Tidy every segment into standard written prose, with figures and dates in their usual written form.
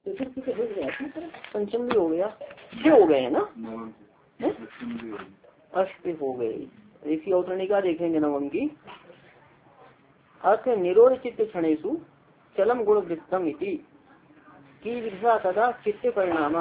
चतुर्थी तो हो गया, पंचम भी हो गया, 6 हो गए है ना, अष्ट हो गई। इसी औतरणिका देखेंगे नवम की। अर्थ निरोध चित्त क्षणेषु चलम गुण वृत्तम इति की विषा तथा चित्त परिणाम।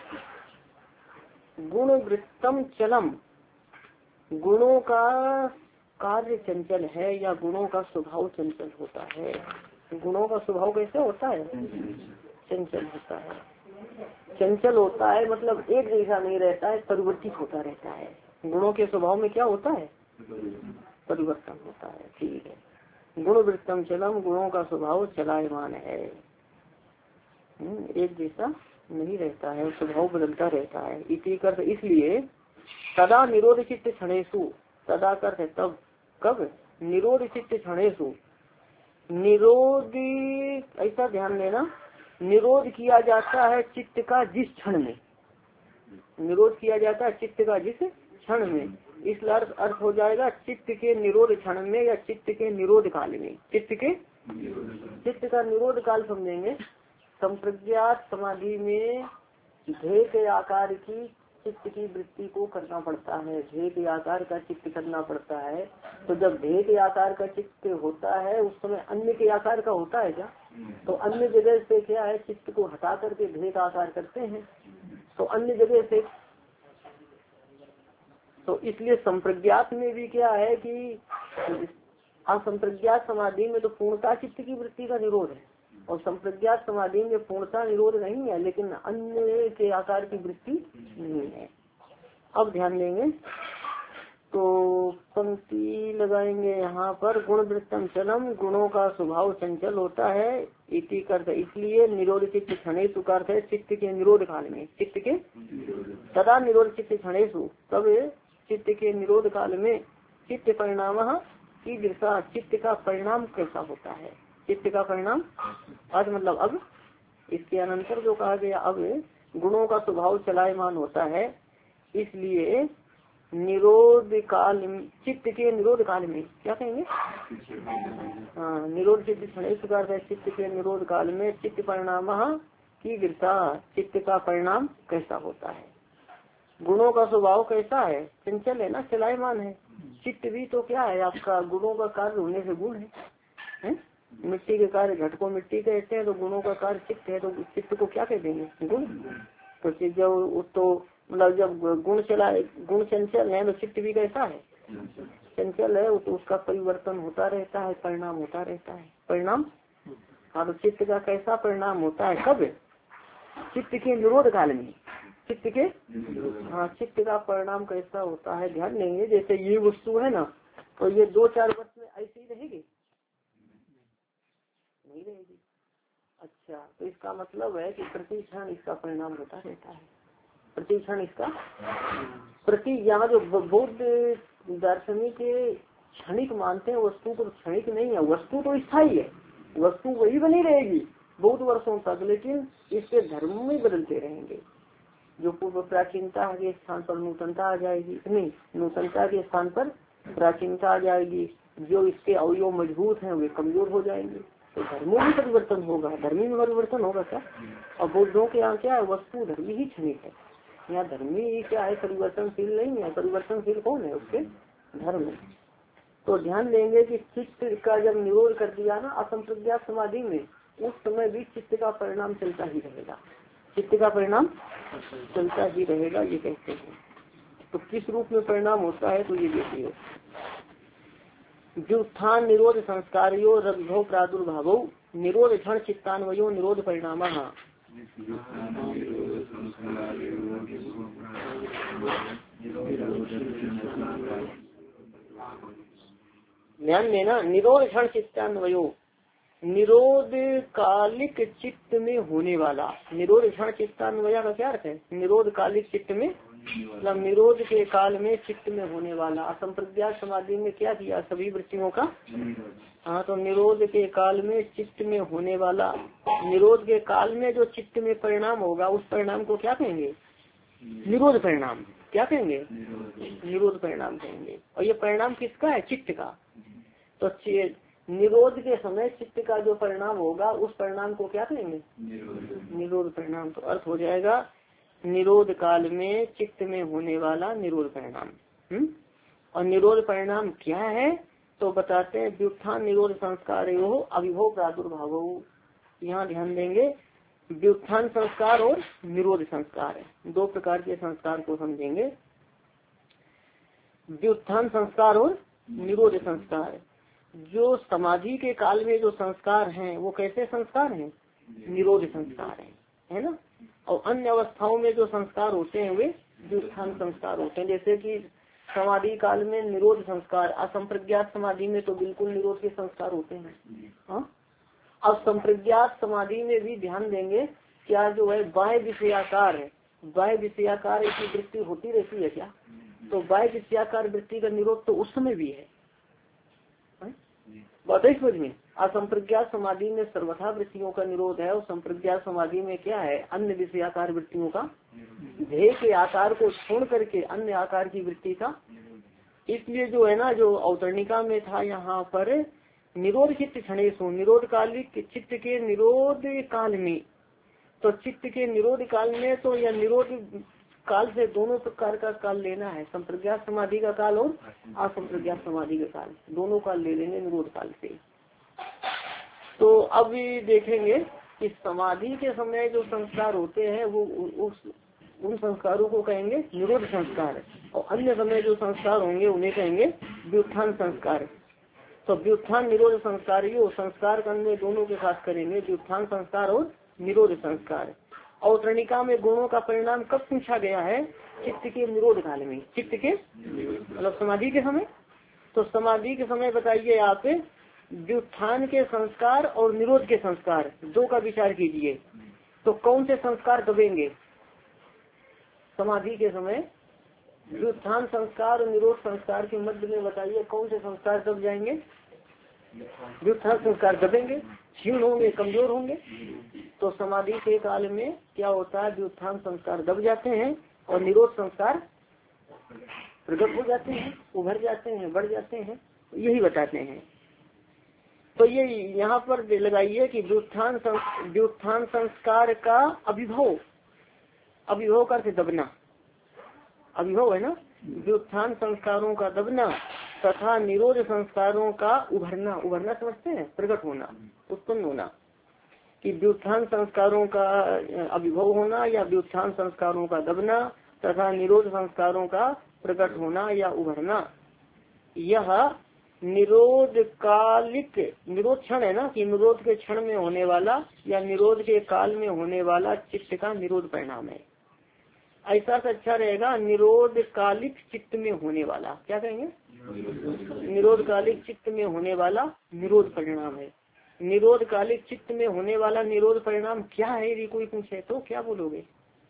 गुण वृत्तम चलम, गुणों का कार्य चंचल है या गुणों का स्वभाव चंचल होता है। गुणों का स्वभाव कैसे होता है? चंचल होता है। चंचल होता है मतलब एक जैसा नहीं रहता है, परिवर्तित होता रहता है। गुणों के स्वभाव में क्या होता है? परिवर्तन होता है। ठीक है। गुण वृत्तम चलम, गुणों का स्वभाव चलायमान है, एक जैसा नहीं रहता है, स्वभाव बदलता रहता है। इसी कर इसलिए सदा निरोध चित्त क्षणेषु, सदा कर तब, कब? निरोध चित्त क्षणेषु, निरोध, ऐसा ध्यान देना, निरोध किया जाता है चित्त का जिस क्षण में, निरोध किया जाता है चित्त का जिस क्षण में। इसलिए अर्थ हो जाएगा चित्त के निरोध क्षण में या चित्त के निरोध काल में। चित्त का निरोध काल समझेंगे। संप्रज्ञात समाधि में ध्येय के आकार की चित्त की वृत्ति को करना पड़ता है, ध्येय के आकार का चित्त करना पड़ता है। तो जब ध्येय के आकार का चित्त होता है उस समय अन्य के आकार का होता है क्या? तो अन्य जगह से क्या है, चित्त को हटा करके ध्येय का आकार करते हैं। तो अन्य जगह से, तो इसलिए संप्रज्ञात में भी क्या है कि असंप्रज्ञात समाधि में तो पूर्णता चित्त की वृत्ति का निरोध है, और संप्रज्ञात समाधि में पूर्णता निरोध नहीं है, लेकिन अन्य के आकार की वृत्ति नहीं है। अब ध्यान देंगे तो पंक्ति लगाएंगे यहाँ पर, गुण वृत्तम चलम, गुणों का स्वभाव चंचल होता है। इति करते, इसलिए निरोध चित्त क्षणेषु का अर्थ है चित्त के निरोध काल में, चित्त के सदा निरोध चित्त क्षणेषु, तब चित्त के निरोध काल में चित्त परिणाम की दिशा, चित्त का परिणाम कैसा होता है, चित्त का परिणाम आज मतलब अब, इसके अनंतर जो कहा गया अब गुणों का स्वभाव चलायमान होता है। इसलिए निरोध काल, चित्त के निरोध काल में क्या कहेंगे? हाँ, निरोध चित्त क्षणेषु का अर्थ है चित्त के निरोध काल में चित्त परिणाम की गिरता, चित्त का परिणाम कैसा होता है। गुणों का स्वभाव कैसा है? चंचल है ना, चलायमान है। चित्त भी तो क्या है आपका, गुणों का कार्य होने से गुण है? मिट्टी के कार्य घट को मिट्टी कहते हैं, तो गुणों का कार्य चित्त है, तो चित्त को क्या कह देंगे? गुण। तो जब तो मतलब जब गुण चंचल है तो चित्त भी कैसा है? चंचल है, तो उसका परिवर्तन होता रहता है, परिणाम होता रहता है, परिणाम। हाँ, तो चित्त का कैसा परिणाम होता है, कब? चित्त के निरोध काल में, चित्त के, हाँ, चित्त का परिणाम कैसा होता है ध्यान देंगे। जैसे ये वस्तु है ना, तो ये 2-4 वर्ष में ऐसी रहेगी, नहीं रहेगी। अच्छा, तो इसका मतलब है कि प्रति क्षण इसका परिणाम होता रहता है, प्रति क्षण इसका प्रति, यहाँ जो बौद्ध दार्शनिक क्षणिक मानते हैं वस्तु को, क्षणिक नहीं है, वस्तु तो स्थायी है, वस्तु वही बनी रहेगी बहुत वर्षों तक, लेकिन इसके धर्म में बदलते रहेंगे। जो पूर्व प्राचीनता के स्थान पर नूतनता आ जाएगी, नहीं, नूतनता के स्थान पर प्राचीनता आ जाएगी। जो इसके अवयव मजबूत हैं वे कमजोर हो जाएंगे, तो धर्मों में परिवर्तन होगा, धर्मी में परिवर्तन होगा क्या? और बौद्धों के यहाँ क्या है, वस्तु धर्मी ही क्षणिक है, यहाँ धर्मी क्या है, परिवर्तनशील नहीं है। परिवर्तनशील कौन है? उसके धर्म। तो ध्यान देंगे कि चित्त का जब निरोध कर दिया ना असंप्रज्ञात समाधि में, उस समय भी चित्त का परिणाम चलता ही रहेगा, चित्त का परिणाम चलता ही रहेगा, ये कहते हैं। तो किस रूप में परिणाम होता है, तो ये देखिए, व्युत्थान निरोध संस्कारो रविभव प्रादुर्भावो निरोध क्षण चित्तान्वयो निरोध परिणाम। ध्यान देना, निरोध क्षण चित्तान्वयो, निरोध कालिक चित्त में होने वाला, निरोध क्षण चित्तान्वया का क्या अर्थ है? निरोध कालिक चित्त में, मतलब निरोध के काल में चित्त में होने वाला। असंप्रज्ञात समाधि में क्या किया, सभी वृत्तियों का, हाँ, तो निरोध के काल में चित्त में होने वाला, निरोध के काल में जो चित्त में परिणाम होगा उस परिणाम को क्या कहेंगे? निरोध परिणाम। क्या कहेंगे? निरोध परिणाम कहेंगे। और ये परिणाम किसका है? चित्त का। तो निरोध के समय चित्त का जो परिणाम होगा उस परिणाम को क्या कहेंगे? निरोध परिणाम। तो अर्थ हो जाएगा निरोध काल में चित्त में होने वाला निरोध परिणाम। और निरोध परिणाम क्या है तो बताते हैं व्युत्थान निरोध संस्कार अभिभव प्रादुर्भाव। यहाँ ध्यान देंगे व्युत्थान संस्कार और निरोध संस्कार है, दो प्रकार के संस्कार को समझेंगे। व्युत्थान संस्कार और निरोध संस्कार। जो समाधि के काल में जो संस्कार हैं वो कैसे संस्कार हैं? निरोध संस्कार है ना। और अन्य अवस्थाओं में जो संस्कार होते हैं वे व्युत्थान संस्कार होते हैं। जैसे कि समाधि काल में निरोध संस्कार, असंप्रज्ञात समाधि में तो बिल्कुल निरोध के संस्कार होते हैं। हाँ, अब संप्रज्ञात समाधि में भी ध्यान देंगे क्या जो है बाह्य विषयाकार है, बाह्य विषयाकार की वृत्ति होती रहती है क्या? तो बाह्य विषयाकार वृत्ति का निरोध तो उस समय भी है। बात है समझ में। असंप्रज्ञात समाधि में सर्वथा वृत्तियों का निरोध है और संप्रज्ञात समाधि में क्या है? अन्य विषयाकार वृत्तियों का, ध्येय के आकार को छोड़ करके अन्य आकार की वृत्ति का। इसलिए जो है ना, जो अवतरणिका में था यहाँ पर निरोध चित्त क्षणेशु, निरोध कालिक चित्त के निरोध काल में, तो चित्त के निरोध काल में तो यह निरोध काल से दोनों प्रकार का काल लेना है, संप्रज्ञात समाधि का काल और असंप्रज्ञात समाधि का काल, दोनों काल ले लेंगे निरोध काल से। तो अब देखेंगे कि समाधि के समय जो संस्कार होते हैं वो उन संस्कारों को कहेंगे निरोध संस्कार, और अन्य समय जो संस्कार होंगे उन्हें कहेंगे व्युत्थान संस्कार। तो व्युत्थान निरोध संस्कार यो संस्कार करने दोनों के साथ करेंगे, व्युत्थान संस्कार और निरोध संस्कार। अवतरणिका में गुणों का परिणाम कब पूछा गया है? चित्त के निरोध काल में, चित्त के मतलब समाधि के समय। तो समाधि के समय बताइए आप व्युत्थान के संस्कार और निरोध के संस्कार दो का विचार कीजिए। तो कौन से संस्कार दबेंगे समाधि के समय? व्युत्थान संस्कार और निरोध संस्कार के मध्य में बताइए कौन से संस्कार दब जाएंगे? व्युत्थान संस्कार दबेंगे, क्षीण होंगे, कमजोर होंगे। तो समाधि के काल में क्या होता है? व्युत्थान संस्कार दब जाते हैं और निरोध संस्कार प्रकट हो जाते हैं, उभर जाते हैं, बढ़ जाते हैं, यही बताते हैं। तो ये यहाँ पर लगाइए कि व्युत्थान संस्कार का अभिभव, अभिभव का अर्थ दबना, अभिभव है ना, व्युत्थान संस्कारों का दबना तथा निरोध संस्कारों का उभरना, उभरना समझते हैं, प्रकट होना, उत्पन्न होना। कि व्युत्थान संस्कारों का अभिभव होना या व्युत्थान संस्कारों का दबना तथा निरोध संस्कारों का प्रकट होना या उभरना, यह निरोध कालिक, निरोध क्षण है ना, कि निरोध के क्षण में होने वाला या निरोध के काल में होने वाला चित्त का निरोध परिणाम है। ऐसा से अच्छा रहेगा निरोध कालिक चित्त में होने वाला, क्या कहेंगे? निरोध कालिक चित्त में होने वाला निरोध परिणाम है। निरोध कालिक चित्त में होने वाला निरोध परिणाम क्या है? यदि कोई पूछे तो क्या बोलोगे?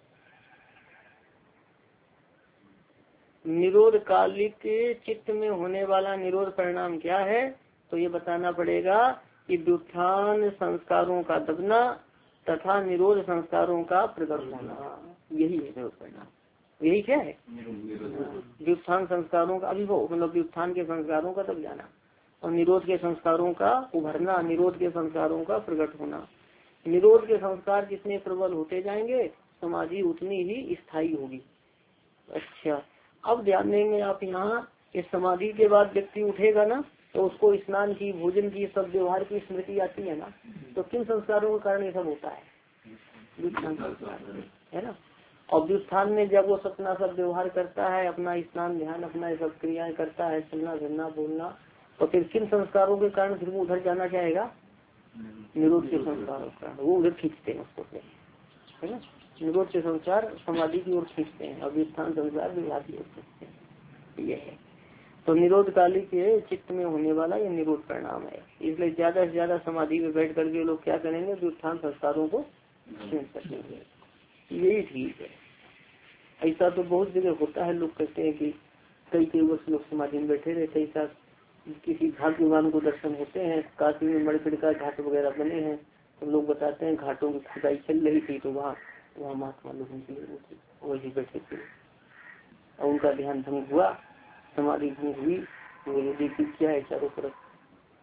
निरोध कालिक चित्त में होने वाला निरोध परिणाम क्या है? तो ये बताना पड़ेगा कि व्युत्थान संस्कारों का दबना तथा निरोध संस्कारों का प्रकट होना, यही है निरोध परिणाम। यही क्या है? व्युत्थान संस्कारों का अभिभव, मतलब व्युत्थान के संस्कारों का दब जाना और निरोध के संस्कारों का उभरना, निरोध के संस्कारों का प्रकट होना। निरोध के संस्कार जितने प्रबल होते जाएंगे समाधि उतनी ही स्थायी होगी। अच्छा, अब ध्यान देंगे आप यहाँ, इस समाधि के बाद व्यक्ति उठेगा ना तो उसको स्नान की, भोजन की, सब व्यवहार की स्मृति आती है ना। तो किन संस्कारों के कारण ये सब होता है? व्युत्थान संस्कार है ना। और व्युत्थान में जब वो अपना सब व्यवहार करता है, अपना स्नान ध्यान अपना सब क्रियाएं करता है, चलना फिरना बोलना, तो फिर किन संस्कारों के कारण फिर वो उधर जाना चाहेगा? निरोध के संस्कारों का, वो उधर खींचते हैं उसको, है ना। निरोध के संस्कार समाधि की ओर खींचते हैं और व्युत्थान संस्कार विवाह की ओर खींचते हैं, ये है। तो निरोध कालिक के चित्त में होने वाला ये निरोध परिणाम है। इसलिए ज्यादा से ज्यादा समाधि में बैठ करके लोग क्या करेंगे? व्युत्थान संस्कारों को खींच सकेंगे, यही ठीक है। ऐसा तो बहुत जगह होता है, लोग कहते हैं कि कई वर्ष लोग समाधि में बैठे रहते, ऐसा किसी घाट विमान को दर्शन होते हैं, काशी में मणिकड़ का घाट वगैरह बने हैं, तो लोग बताते हैं घाटों की खुदाई चल रही थी तो वहाँ महात्मा लोगों के लिए वही बैठे थे और उनका ध्यान भंग हुआ, समाधि भंग हुई, तो देखिए क्या है चारों तरफ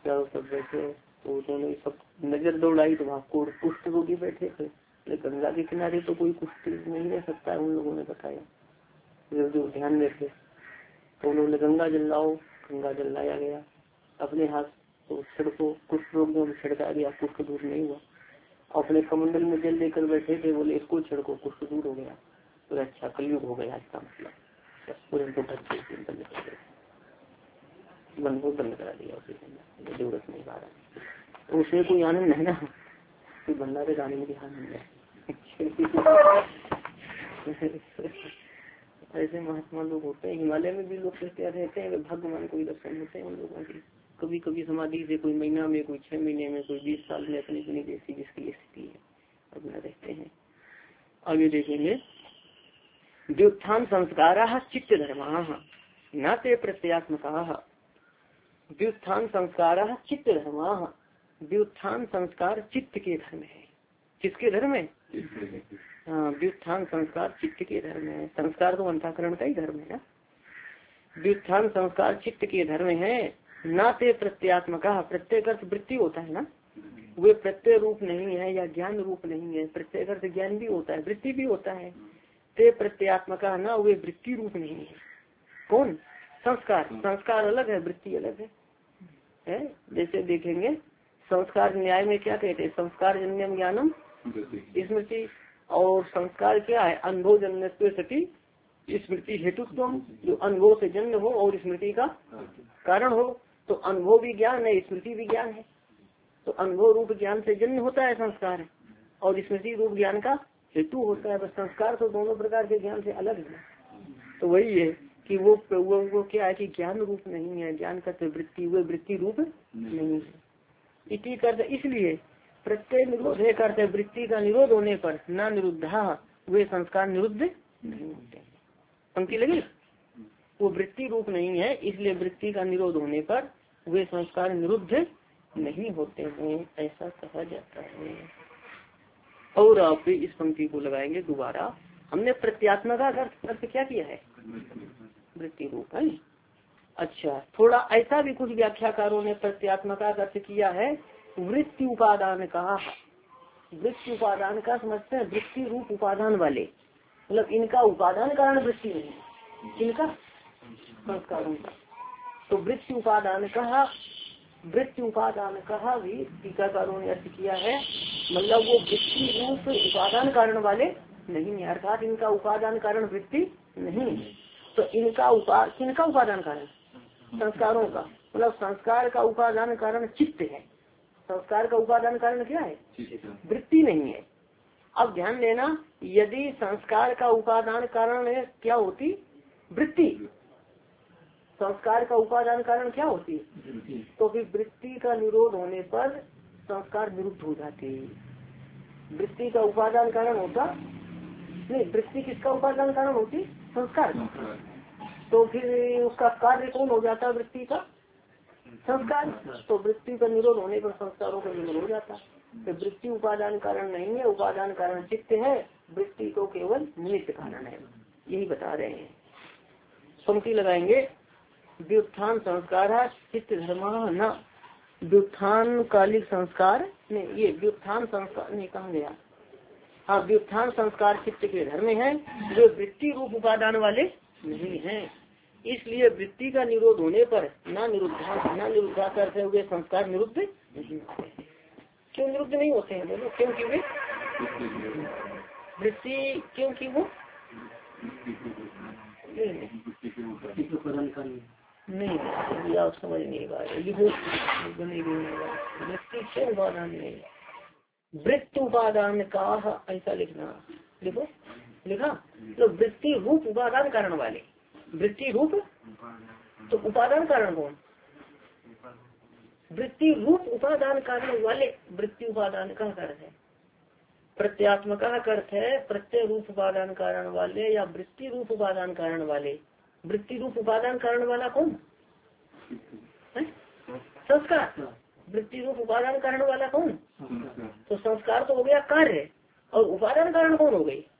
चारों सब बैठे, तो उन्होंने सब नजर दौड़ाई तो वहाँ कुष्ठ रोगी बैठे थे। लेकिन गंगा के किनारे तो कोई कुष्ठ नहीं रह सकता है, उन लोगों ने बताया जो ध्यान देते। तो उन्होंने गंगा जल लाओ, गंगा जल लाया गया अपने हाथ, तो छिड़को, कुष्ठ रोगियों में छिड़का गया, कुष्ठ दूर नहीं हुआ। अपने कमंडल में जल लेकर बैठे थे, बोले इसको छिड़को, कुष्ठ दूर हो गया। तो अच्छा कलयुग हो गया इसका मतलब, पूरे को बंद करा दिया, उसे जरूरत नहीं पा रहा। उसे कोई आनंद है ना, कोई भंडारे गाने में आनंद है। ऐसे महात्मा लोग होते हैं, हिमालय में भी लोग कहते रहते हैं, भगवान कोई दर्शन होते हैं उन लोगों की। कभी कभी समाधि से कोई महीना में, कोई 6 महीने में, कोई 20 साल में, अपनी अपनी जैसी जिसकी स्थिति है अपना रहते हैं। आगे देखेंगे, व्युत्थान संस्कारा चित्त धर्मा न ते प्रत्यात्मका। व्युत्थान संस्कारा चित्त धर्मा। व्युत्थान संस्कार चित्त के धर्म है। किसके धर्म है? हाँ, व्युत्थान संस्कार चित्त के धर्म है। संस्कार तो अंतःकरण का ही धर्म है ना। व्युत्थान संस्कार चित्त के धर्म है। नाते प्रत्यात्मका, प्रत्येक अर्थ वृत्ति होता है ना, वे प्रत्यय रूप नहीं है या ज्ञान रूप नहीं है। प्रत्येक अर्थ ज्ञान भी होता है, वृत्ति भी होता है। ते प्रत्यात्मका ना, वे वृत्ति रूप नहीं है। कौन? संस्कार। संस्कार अलग है, वृत्ति अलग है? जैसे देखेंगे संस्कार न्याय में क्या कहते हैं, संस्कार जन्यम ज्ञानम स्मृति। और संस्कार क्या है? अनुभव जन्य सती स्मृति हेतुत्व, जो अनुभव से जन्म हो और स्मृति का कारण हो। तो अनुभव भी ज्ञान है, स्मृति भी ज्ञान है। तो अनुभव रूप ज्ञान से जन्म होता है संस्कार, और स्मृति रूप ज्ञान का हेतु होता है। बस संस्कार तो दोनों प्रकार के ज्ञान से अलग है। तो वही है कि वो क्या है कि ज्ञान रूप नहीं है, ज्ञान का वृत्ति, वो वृत्ति रूप नहीं है। इसी करते, इसलिए प्रत्यय निरोधे करते, वृत्ति का निरोध होने पर ना निरुद्धा, वे संस्कार निरुद्ध नहीं होते। पंक्ति लगी? वो वृत्ति रूप नहीं है, इसलिए वृत्ति का निरोध होने पर वे संस्कार निरुद्ध नहीं होते हैं, ऐसा कहा जाता है। और आप इस पंक्ति को लगाएंगे दोबारा। हमने प्रत्यात्मका का अर्थ क्या किया है? वृत्ति रूप है। अच्छा, थोड़ा ऐसा भी कुछ व्याख्याकारों ने प्रत्यात्मका का अर्थ किया है वृत्ति उपादान का। वृत्ति उपादान का समझते हैं वृत्ति रूप उपादान वाले, मतलब इनका उपादान कारण वृत्ति नहीं है, इनका संस्कारों का। तो वृत्ति उपादान का, वृत्ति उपादान का भी टीकाकारों ने अर्थ किया है, मतलब वो वृत्ति रूप उपादान कारण वाले नहीं है, अर्थात इनका उपादान कारण वृत्ति नहीं है। तो इनका किनका उपादान कारण? संस्कारों का। मतलब संस्कार का उपादान कारण चित्त है, संस्कार का उपादान कारण क्या है? वृत्ति नहीं है। अब ध्यान देना, यदि संस्कार का उपादान कारण क्या होती? वृत्ति। संस्कार का उपादान कारण क्या होती? तो फिर वृत्ति का निरोध होने पर संस्कार विरुद्ध हो जाते। वृत्ति का उपादान कारण होता नहीं, वृत्ति किसका उपादान कारण होती? संस्कार का। तो फिर उसका कार्य कौन हो जाता है? वृत्ति का संस्कार। तो वृत्ति का निरोध होने पर संस्कारों का निरोध हो जाता। तो वृत्ति उपादान कारण नहीं है, उपादान कारण चित्त है, वृत्ति तो केवल निमित्त कारण है, यही बता रहे हैं। पंक्ति लगाएंगे, व्युत्थान संस्कार चित्त धर्म न। व्युत्थान कालिक संस्कार नहीं, ये व्युत्थान संस्कार नहीं कहा गया। हाँ, व्युत्थान संस्कार चित्त के धर्म है, वे वृत्ति रूप उपादान वाले नहीं है। इसलिए वृत्ति का निरोध होने पर ना निरुद्धा करते हुए संस्कार निरुद्ध नहीं होते। क्यों निरुद्ध नहीं होते हैं बोलो? क्योंकि वे वृत्ति, क्योंकि वो नहीं, आप समझ नहीं पा रहे। वृत्ति क्यों उपादान नहीं? वृत्ति उपादान का ऐसा लिखना, देखो लिखा तो वृत्ति रूप उपादान कारण वाले, वृत्ति रूप। तो उपादान कारण कौन? वृत्ति रूप उपादान कारण वाले। वृत्ति उपादान का अर्थ है प्रत्यात्मका का अर्थ है प्रत्यय रूप उपादान कारण वाले या वृत्ति रूप उपादान कारण वाले। वृत्ति रूप उपादान कारण वाला कौन? संस्कार। वृत्ति रूप उपादान कारण वाला कौन? तो संस्कार तो हो गया कार्य, और उपादान कारण कौन हो गई?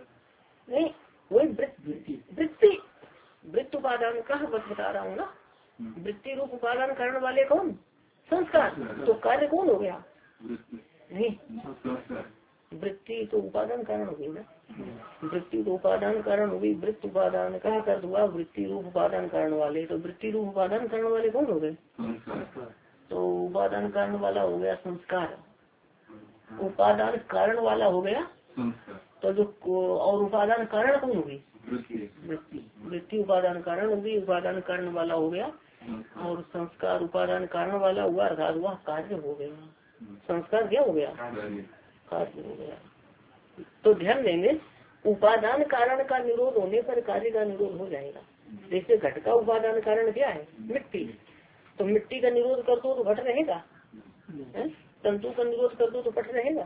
नहीं, वही वृत्ति। वृत्ति उपादान का बता रहा हूँ ना, वृत्ति रूप उपादान कारण वाले कौन? संस्कार। तो कार्य कौन हो गया? नहीं, वृत्ति तो उपादान कारण हो गई ना। वृत्ति तो उपादान कारण होगी। वृत्ति उपादान कहा कर हुआ वृत्ति रूप उपादान कारण वाले। तो वृत्ति रूप उपादान कारण वाले कौन हो गए? तो उपादान कारण वाला हो गया संस्कार। उपादान कारण वाला हो गया तो जो और उपादान कारण कौन होगी? वृत्ति। वृत्ति उपादान कारण होगी, उपादान कारण वाला हो गया। और संस्कार उपादान कारण वाला हुआ, अर्थात वह कार्य हो गया। संस्कार क्या हो गया? कार्य हो गया। तो ध्यान देंगे, उपादान कारण का निरोध होने पर कार्य का निरोध हो जाएगा। जैसे घट का उपादान कारण क्या है? मिट्टी। तो मिट्टी का निरोध कर दो तो घट रहेगा, तंतु का निरोध कर दो तो पट रहेगा।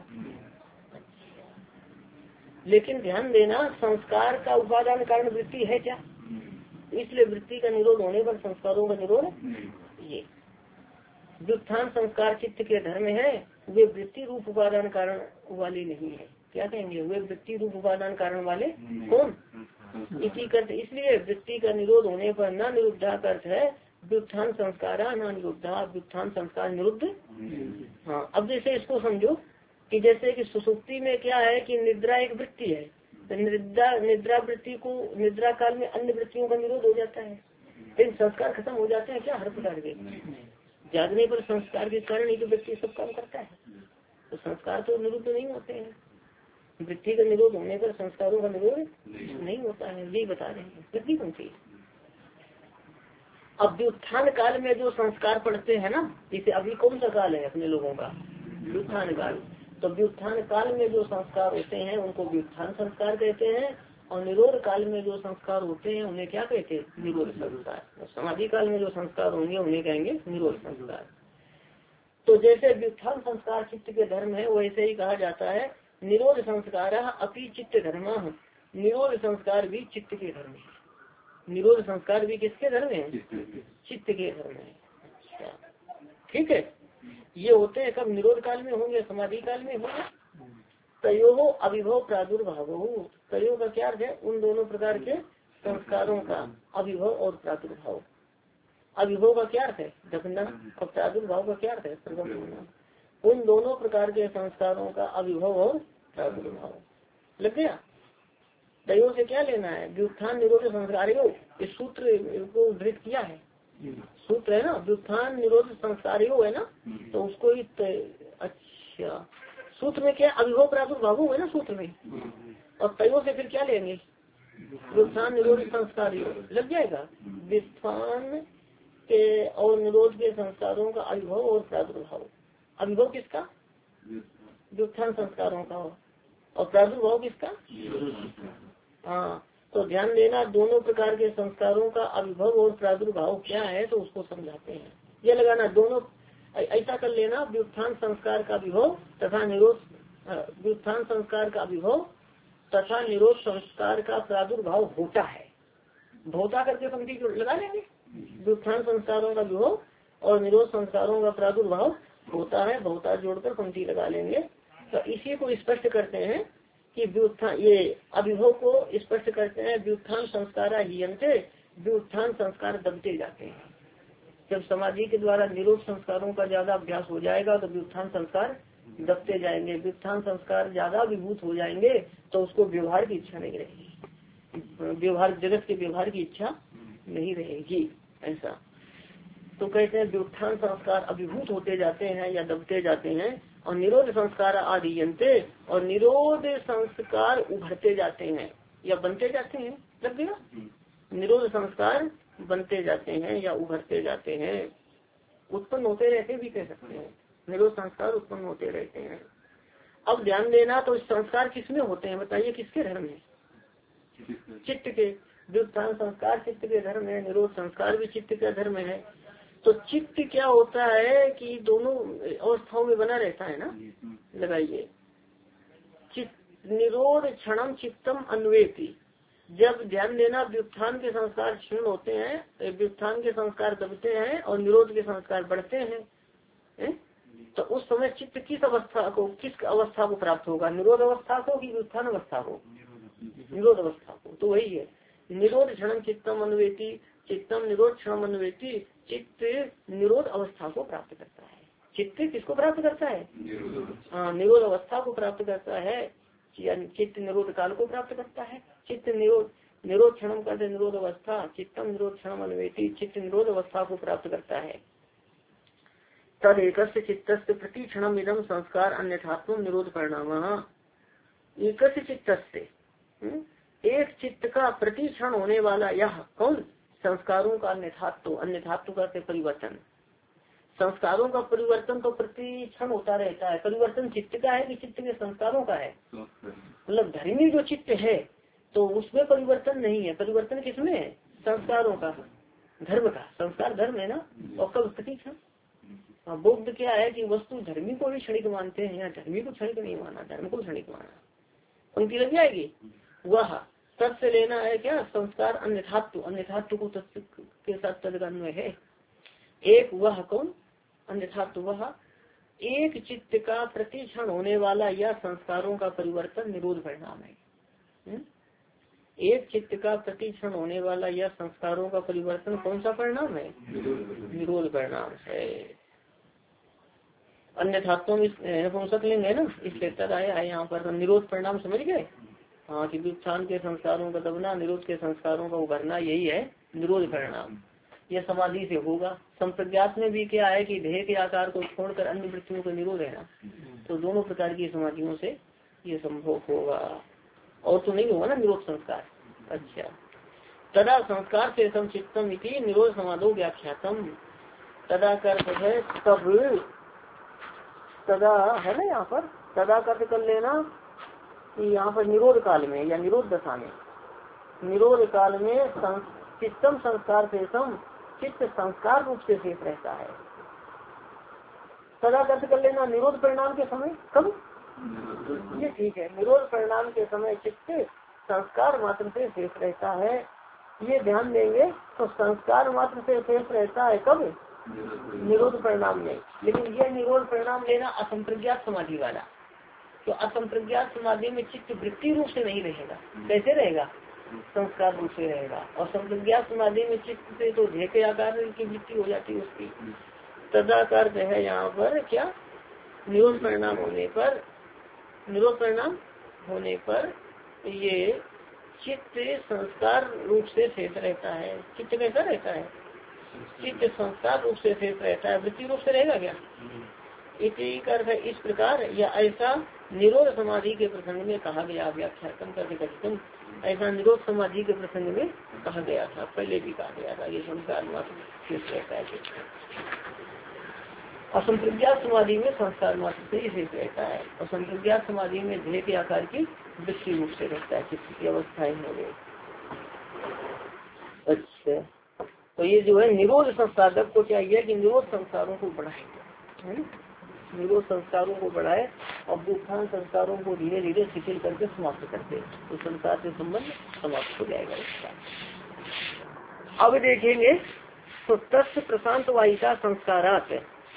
लेकिन ध्यान देना, संस्कार का उपादान कारण वृत्ति है क्या? इसलिए वृत्ति का निरोध होने पर संस्कारों का निरोध ये व्युत्थान संस्कार चित्त के धर्म है, वे वृत्ति रूप उपादान कारण वाले नहीं है। क्या कहेंगे? वे वृत्ति रूप उपादान कारण वाले कौन? इसी अर्थ। इसलिए वृत्ति का निरोध होने पर न निरुद्धा का अर्थ है व्युत्थान संस्कारा न निरुद्धा। व्युत्थान संस्कार निरुद्ध। हाँ, अब जैसे इसको समझो कि जैसे कि सुसुप्ति में क्या है कि निद्रा एक वृत्ति है। तो निद्रा वृत्ति को निद्रा काल में अन्य वृत्तियों का निरोध हो जाता है, लेकिन संस्कार खत्म हो जाते हैं क्या? हर प्रकार के जागने पर संस्कार के कारण ही तो व्यक्ति सब काम करता है। तो संस्कार तो निरुद्ध नहीं होते हैं। वृत्ति का निरोध होने पर संस्कारों का निरोध नहीं होता है, यही बता रहे हैं। वृत्ति कौन सी? अब व्युत्थान काल में जो संस्कार पढ़ते हैं ना, जैसे अभी कौन सा काल है अपने लोगों का? व्युत्थान काल। तो व्युत्थान काल में जो संस्कार होते हैं उनको व्युत्थान संस्कार कहते हैं, और निरोध काल में जो संस्कार होते हैं उन्हें क्या कहते हैं? निरोध संस्कार। समाधि काल में जो संस्कार होंगे उन्हें कहेंगे निरोध संस्कार। तो जैसे व्युत्थान संस्कार चित्त के धर्म है, वैसे ही कहा जाता है निरोध संस्कार अपि चित्त धर्म। निरोध संस्कार भी चित्त के धर्म है। निरोध संस्कार भी किसके धर्म है? चित्त के धर्म है। अच्छा, ठीक है। ये होते हैं कब? निरोध काल में होंगे, समाधि काल में होंगे। तयो अभिभव प्रादुर्भाव। तयो का क्या अर्थ है? उन दोनों प्रकार के संस्कारों का अभिभव और प्रादुर्भाव। अभिभव का क्या अर्थ है? दखना। और प्रादुर्भाव का क्या अर्थ है? प्रगम होना। उन दोनों प्रकार के संस्कारों का अभिभव और प्रादुर्भाव। लग गया? तयो से क्या लेना है? व्युत्थान निरोध संस्कार। इस सूत्र को उद्धृत किया है, सूत्र है ना, व्युत्थान निरोध संस्कारियों है ना, तो उसको ही अच्छा सूत्र में क्या अभिभव प्रादुर्भाव है ना सूत्र में, और तयो से फिर क्या लेंगे? व्युत्थान निरोध संस्कारियों लग जाएगा। व्युत्थान के और निरोध के संस्कारों का अभिभव और प्रादुर्भाव। अभिभव किसका? व्युत्थान संस्कारों का, और प्रादुर्भाव किसका? हाँ, तो ध्यान देना, दोनों प्रकार के संस्कारों का अभिभव और प्रादुर्भाव क्या है तो उसको समझाते हैं। ये लगाना दोनों ऐसा कर लेना, व्युत्थान संस्कार का अभिभव तथा निरोध, व्युत्थान संस्कार का अभिभव तथा निरोध संस्कार का प्रादुर्भाव होता है। भौता करके पंक्ति लगा लेंगे। व्युत्थान संस्कारों का अभिभव और निरोध संस्कारों का प्रादुर्भाव होता है, भौता जोड़कर पंक्ति लगा लेंगे। तो इसी को स्पष्ट करते हैं कि व्युत्थान, ये अभिभव को स्पष्ट करते हैं। व्युत्थान संस्कार हीयन्ते, व्युत्थान संस्कार दबते जाते हैं। जब समाधि के द्वारा निरोध संस्कारों का ज्यादा अभ्यास हो जाएगा तो व्युत्थान संस्कार दबते जाएंगे। व्युत्थान संस्कार ज्यादा विभूत हो जाएंगे तो उसको व्यवहार की इच्छा नहीं रहेगी, व्यवहार जगत के व्यवहार की इच्छा नहीं रहेगी। ऐसा तो कहते हैं व्युत्थान संस्कार अभिभूत होते जाते हैं या दबते जाते हैं, और निरोध संस्कार आदियन्ते, और निरोध संस्कार उभरते जाते हैं या बनते जाते हैं। लग गया? निरोध संस्कार बनते जाते हैं या उभरते जाते हैं, उत्पन्न होते रहते भी कह सकते हैं। निरोध संस्कार उत्पन्न होते रहते हैं। अब ध्यान देना, तो संस्कार किसमें होते हैं बताइए? किसके धर्म है? चित्त के। व्युत्थान संस्कार चित्त के धर्म है, निरोध संस्कार भी चित्त का धर्म है। तो चित्त क्या होता है कि दोनों अवस्थाओं में बना रहता है ना। लगाइए, निरोध क्षणम चित्तम अन्वेति। जब ध्यान देना, व्युत्थान के संस्कार क्षीण होते हैं, व्युत्थान के संस्कार दबते हैं और निरोध के संस्कार बढ़ते हैं, तो उस समय चित्त किस अवस्था को प्राप्त होगा? निरोध अवस्था को कि व्युत्थान अवस्था को? निरोध अवस्था को। तो वही है, निरोध क्षणम चित्तम अन्वेति, चित्तम निरोध क्षण अन्वेति, चित्त निरोध अवस्था को प्राप्त करता है। चित्त किसको प्राप्त करता है? हाँ, निरोध अवस्था को प्राप्त करता है, चित्त निरोध काल को प्राप्त करता है। चित्त निरोध क्षण करते निरोध अवस्था, चित्तम निरोध क्षण अन्वेति, चित्त निरोध अवस्था को प्राप्त करता है। तद एकस्य चित्तस्य प्रति क्षणम इदम संस्कार अन्यथात्म निरोध परिणाम। एकस्य चित्तस्य, एक चित्त का प्रति क्षण होने वाला यह कौन? संस्कारों का अन्यथात्व, अन्यथात्व करते परिवर्तन। संस्कारों का परिवर्तन तो प्रति क्षण होता रहता है। परिवर्तन चित्त का है कि चित्त के संस्कारों का है? मतलब धर्मी जो चित्त है तो उसमें परिवर्तन नहीं है। परिवर्तन किसमें है? संस्कारों का, धर्म का। संस्कार धर्म है ना, और कब? प्रति क्षण। बौद्ध क्या है कि वस्तु धर्मी को भी क्षणिक मानते हैं, या धर्मी को क्षणिक नहीं माना, धर्म को क्षणिक माना। उनकी लग जाएगी। वह तत् से लेना है क्या? संस्कार अन्यथात्व, अन्यथात्व को तत्व के साथ तदन्वय है। एक वह कौन? अन्यथात्व वह एक चित्त का प्रति क्षण होने वाला या संस्कारों का परिवर्तन निरोध परिणाम है। एक चित्त का प्रति क्षण होने वाला या संस्कारों का परिवर्तन कौन सा परिणाम है? निरोध परिणाम है। अन्यथात्व नपुंसक लिंग है ना, इसलिए तद आया है यहाँ पर। निरोध परिणाम समझ गए? हाँ, कि व्युत्थान के संस्कारों का दबना, निरोध के संस्कारों का उभरना, यही है निरोध परिणाम। यह समाधि से होगा। संप्रज्ञात में भी क्या है कि देह के आकार को छोड़कर अन्य वृत्तियों का निरोध है ना, तो दोनों प्रकार की समाधियों से ये संभव होगा। और तो नहीं होगा ना निरोध संस्कार। अच्छा, तदा संस्कार से संचित्तम इति निरोध समाधो व्याख्यातम। तदा कर है तब, तदा है ना यहाँ पर, तदा कर्त कर लेना कि यहाँ पर निरोध काल में या निरोध दशा में, निरोध काल में चित्तम संस्कार से चित्त संस्कार रूप से शेष रहता है। सदा कर्त कर लेना निरोध परिणाम के समय। कब? ये ठीक है, निरोध परिणाम के समय चित्त संस्कार मात्र से शेष रहता है। ये ध्यान देंगे। तो संस्कार मात्र से शेष रहता है कब? निरोध परिणाम में। लेकिन यह निरोध परिणाम लेना असंप्रज्ञात समाधि वाला। तो असंप्रज्ञात समाधि में चित्त वृत्ति रूप से नहीं रहेगा। कैसे रहेगा? संस्कार रूप से रहेगा। और संप्रज्ञात समाधि में चित्त से तो ध्येय के आकार की वृत्ति हो जाती है उसकी। तदाकार है यहाँ पर क्या? निरोध परिणाम होने पर, निरोध परिणाम होने पर ये चित्त संस्कार रूप से शेष रहता है। चित्त कैसा रहता है? चित्त संस्कार रूप से शेष रहता है। वृत्ति रूप से रहेगा क्या? इसी कर इस प्रकार या ऐसा निरोध समाधि के प्रसंग में कहा गया। व्याख्यातम करके कथितम, ऐसा निरोध समाधि के प्रसंग में कहा गया था, पहले भी कहा गया था। ये संस्कार मात्र शेष रहता है। असंप्रज्ञात समाधि में संस्कार मात्र से ही शेष रहता है, और संप्रज्ञात समाधि में ध्येय के आकार की वृत्ति रूप से रहता है। चित्त की अवस्थाएं हो गई। अच्छा, तो ये जो है निरोध संस्कारक को चाहिए कि निरोध संस्कारों को बढ़ाए, है ना, निरोध संस्कारों को बढ़ाए और व्युत्थान संस्कारों को धीरे धीरे शिथिल करके समाप्त करते, तो संसार से संबंध समाप्त हो जाएगा इसका। अब देखेंगे तो तत्व प्रशांत वाहिका संस्कारात,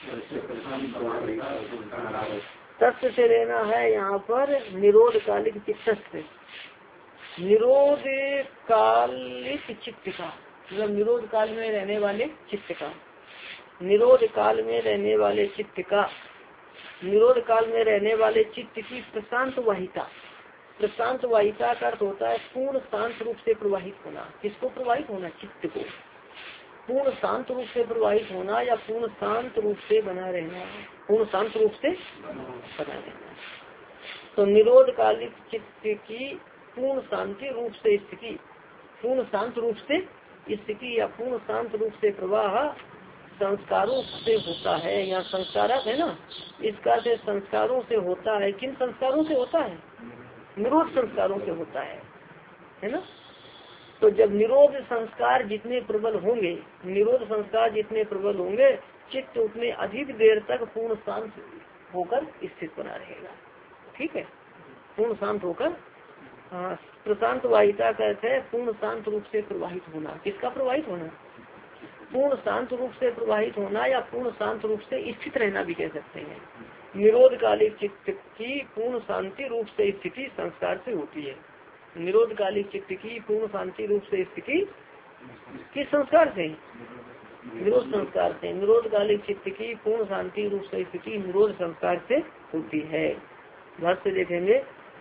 तत्व से लेना है यहाँ पर निरोध कालिक चित्त, निरोध कालिक चित्त का मतलब निरोध काल में रहने वाले चित्त का, निरोध काल में रहने वाले चित्त का, निरोध काल में रहने वाले चित्त की प्रशांत वाहिका। प्रशांत वाहिका का अर्थ होता है पूर्ण शांत रूप से प्रवाहित होना। किसको प्रवाहित होना? चित्त को पूर्ण शांत रूप से प्रवाहित होना या पूर्ण शांत रूप से बना रहना, पूर्ण शांत रूप से बना रहना। तो निरोध कालिक चित्त की पूर्ण शांति रूप से स्थिति, पूर्ण शांत रूप से स्थिति या पूर्ण शांत रूप से प्रवाह संस्कारों से होता है। या संस्कारक है ना, इसका से संस्कारों से होता है। किन संस्कारों से होता है? निरोध संस्कारों से होता है ना। तो जब निरोध संस्कार जितने प्रबल होंगे, निरोध संस्कार जितने प्रबल होंगे, चित्त उतने अधिक देर तक पूर्ण शांत होकर स्थित बना रहेगा। ठीक है, पूर्ण शांत होकर। हाँ, प्रशांत वाहिता का अर्थ है पूर्ण शांत रूप से प्रवाहित होना। किसका प्रवाहित होना? पूर्ण शांत रूप से प्रवाहित होना या पूर्ण शांत रूप से स्थित रहना भी कह सकते हैं। निरोध कालिक चित्त की पूर्ण शांति रूप से स्थिति संस्कार से होती है। निरोध कालिक चित्त की पूर्ण शांति रूप से स्थिति किस संस्कार से? निरोध संस्कार से। निरोध कालिक चित्त की पूर्ण शांति रूप से स्थिति निरोध संस्कार से होती है। भाष्य से देखेंगे,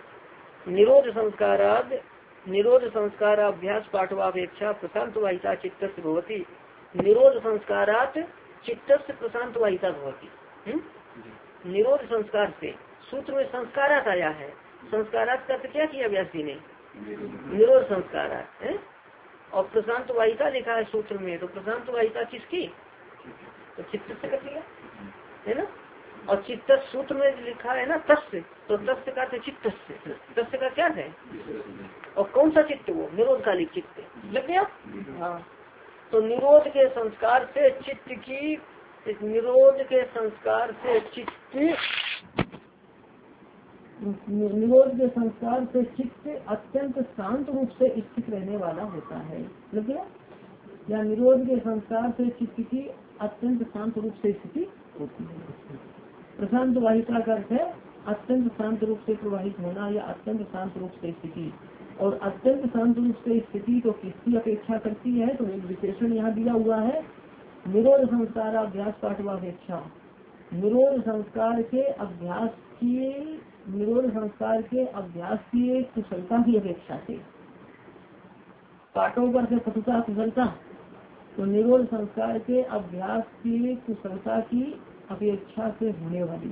निरोध संस्काराभ्यास पाठवापेक्षा प्रशांत वाहिता चित्तस्य भवति। निरोध संस्कारात चित्तस्य प्रशांत वाहिता भवति। निरोध संस्कार से, सूत्र में संस्कारात आया है, संस्कारात का क्या किया व्यास जी ने? निरोध संस्कारात है। और प्रशांत वाहिता लिखा है सूत्र में, तो प्रशांत वाहिता किसकी? तो चित्त से कर दिया है ना। और चित्त सूत्र में लिखा है ना तस्य, तो तस्य का चित्त से, तस्य का क्या है? और कौन सा चित्त? वो निरोध कालिक चित्त लग गया। हाँ, तो निरोध के संस्कार से चित्त की, निरोध के संस्कार से चित्त, निरोध के संस्कार से चित्त अत्यंत शांत रूप से स्थित रहने वाला होता है। लग गया? या निरोध के संस्कार से चित्त की अत्यंत शांत रूप से स्थिति होती है। प्रशांत वाहिता का अर्थ है अत्यंत शांत रूप से प्रवाहित होना या अत्यंत शांत रूप से स्थिति। और अत्यंत शांत रूप से स्थिति तो किसकी अपेक्षा करती है? तो एक विशेषण यहाँ दिया हुआ है, निरोध संस्कार अभ्यास पाठवापेक्षा। निरोध संस्कार के अभ्यास की, निरोध संस्कार के अभ्यास की कुशलता की अपेक्षा से। पाठों पर से पटुता कुशलता, तो निरोध संस्कार के अभ्यास की कुशलता की अपेक्षा से होने वाली,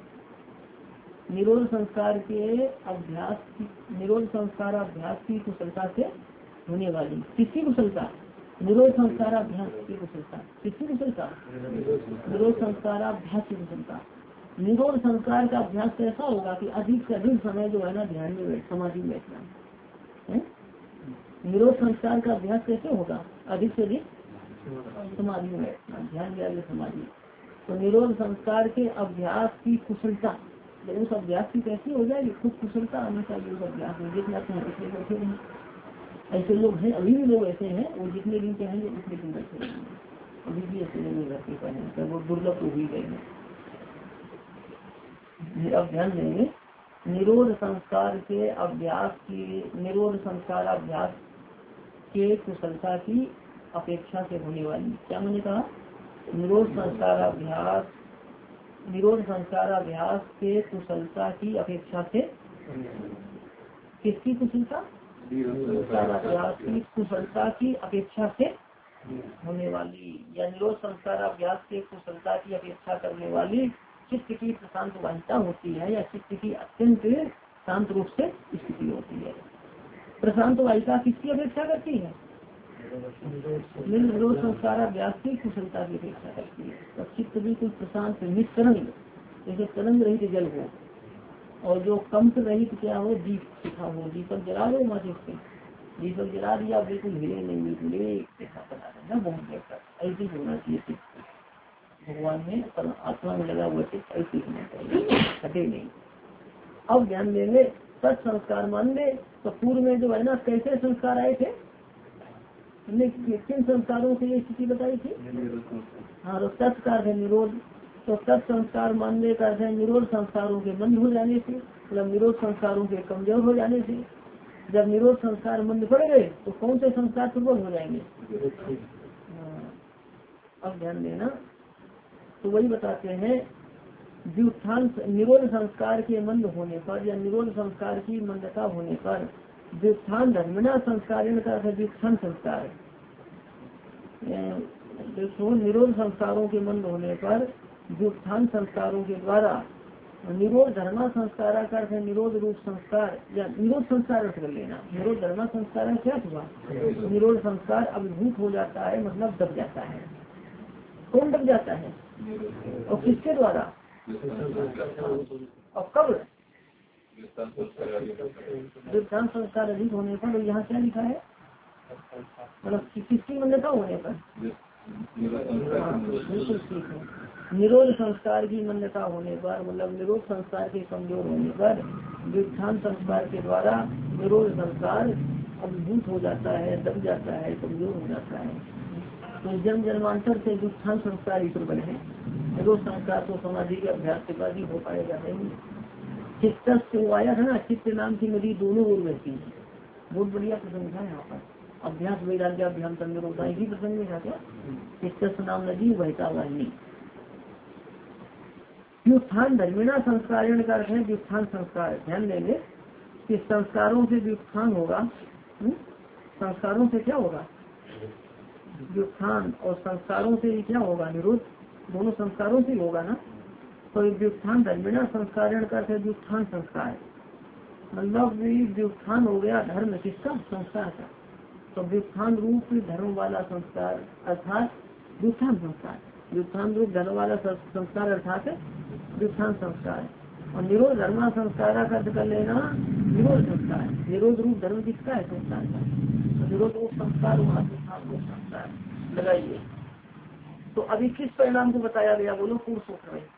निरोध संस्कार के अभ्यास, निरोध संस्कार अभ्यास की कुशलता से होने वाली। किसकी कुशलता? निरोध संस्कार अभ्यास की कुशलता। किसकी कुशलता? निरोध संस्कार अभ्यास की कुशलता। निरोध संस्कार का अभ्यास कैसा होगा कि अधिक से अधिक समय जो है ना ध्यान में समाधि में बैठना है। निरोध संस्कार का अभ्यास कैसे होगा? अधिक से अधिक समाधि में बैठना, ध्यान में समाधि। तो निरोध संस्कार के अभ्यास की कुशलता, उस अभ्यास की कैसी हो जाएगी? खुद कुशलता आनी चाहिए उस अभ्यास में। जितना पिछले बैठे हैं ऐसे लोग हैं, अभी भी लोग ऐसे हैं, वो जितने दिन कहेंगे उतने दिन बैठे रहेंगे। अभी भी ऐसे नहीं रहते कहें, तो वो दुर्लभ हो ही गए हैं। अब ध्यान देंगे, निरोध संस्कार के अभ्यास की, निरोध संस्कार अभ्यास के कुशलता की अपेक्षा से होने वाली। क्या मैंने कहा? निरोध संस्काराभ्यास, निरोध संस्काराभ्यास के कुशलता की अपेक्षा से, किसकी कुशलता? संस्काराभ्यास की कुशलता की अपेक्षा से होने वाली, या निरोध संस्काराभ्यास के कुशलता की अपेक्षा करने वाली चित्त की प्रशांत वाहिता होती है, या चित्त की अत्यंत शांत रूप से स्थिति होती है। प्रशांत वाहिता किसकी अपेक्षा करती है? निरोध संस्काराभ्यास की कुशलता की अपेक्षा करती है। तो चित्त बिल्कुल प्रशांत निष्कलंक, जैसे कलंक रहित जल हो, और जो कंप रहित क्या हो, दीप शिखा हो। दीपक जला दो माचिस से, दीपक जला दिया बिल्कुल हिले नहीं, बिल्कुल ना, बहुत देर तक ऐसी होना चाहिए। भगवान में आत्मा में लगा हुआ चित्त ऐसी होना चाहिए, हटे नहीं। अब ध्यान देंगे, तत्संस्कार मान ले, तो पूर्व में जो है ना कैसे संस्कार आए थे, हमने किन संस्कारों से ये स्थिति बताई थी? हाँ, तो तत्कार है निरोध। तो तत्संस्कार मानने का है निरोध संस्कारों के बंद हो जाने से, मतलब निरोध संस्कारों के कमजोर हो जाने से। जब निरोध संस्कार बंद पड़ गए तो कौन से संस्कार प्रबल हो जाएंगे? अब ध्यान देना, तो वही बताते हैं, व्युत्थान निरोध संस्कार के मंद होने पर, या निरोध संस्कार की मंदता होने पर, व्युत्थान धर्मना संस्कार व्युत्थान संस्कार, देखो निरोध संस्कारों के मंद होने पर व्युत्थान संस्कारों के द्वारा निरोध धर्मा संस्कार का अर्थ है निरोध रूप संस्कार, या निरोध संस्कार अर्थ कर लेना। निरोध धर्मा संस्कार क्या हुआ? निरोध संस्कार अभिभूत हो जाता है, मतलब दब जाता है। कौन दब जाता है? और किसके द्वारा? और कब? व्युत्थान संस्कार अधिक होने पर। और यहाँ क्या लिखा है? मतलब किसकी मान्यता होने पर? बिल्कुल ठीक है। निरोध संस्कार की मान्यता होने पर, मतलब निरोध संस्कार के कमजोर होने पर व्युत्थान संस्कार के द्वारा निरोध संस्कार अभिभूत हो जाता है, दब जाता है, कमजोर हो जाता है। तो जन्म जन्मांतर से व्युत्थान संस्कार ही प्रबल है। निरोध संस्कार तो समाधि के अभ्यास के बाद ही हो पाएगा नहीं। चित्त से आया था ना, चित्त नाम की नदी दोनों ओर बहती है। बहुत बढ़िया प्रसंग है यहाँ पर। अभ्यास वैराग्याभ्याम तंदुरुस्ता इसी प्रसंग में था क्या? चित्त नाम नदी बहता वाहिनी। व्युत्थान धर्मिणा संस्कारण का अर्थ है व्युत्थान संस्कार। ध्यान देंगे कि संस्कारों से व्युत्थान होगा। संस्कारों से क्या होगा? व्युत्थान। और संस्कारों से क्या होगा? निरोध। दोनों संस्कारों से होगा ना। तो व्युत्थान धर्मिणा संस्कारण का अर्थ है व्युत्थान संस्कार। मतलब व्युत्थान हो गया धर्म किसका? संस्कार का। तो व्युत्थान रूप धर्म वाला संस्कार अर्थात व्युत्थान संस्कार। व्युत्थान रूप धर्म वाला संस्कार अर्थात व्युत्थान संस्कार। और निरोध धर्म संस्कार का अर्थ कर लेना निरोध संस्कार। निरोध रूप धर्म किसका है? संस्कार का। तो निरोध रूप संस्कार हुआ व्युत्थान रूप संस्कार लगाइए। तो अभी किस परिणाम को बताया गया बोलो? पूर्व सूत्र में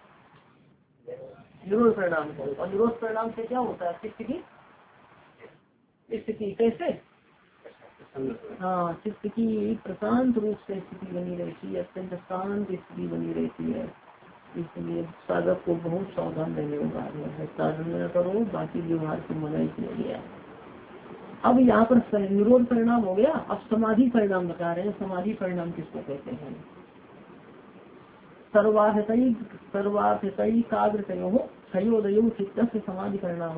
निरोध परिणाम को। और निरोध परिणाम से क्या होता है? चित्त की स्थिति कैसे? हाँ, चित्त की प्रशांत रूप से स्थिति बनी रहती है, अत्यंत शांत स्थिति बनी रहती है। इसलिए साधक को बहुत सावधान रहने को कहा गया है। साधन न करो बाकी व्यवहार की मनाई किया गया। अब यहाँ पर निरोध परिणाम हो गया। अब समाधि परिणाम बता रहे हैं। समाधि परिणाम किसको कहते हैं? सर्वार्थतई काग्रतयो क्षयोदयो चित्तस्य समाधि परिणाम।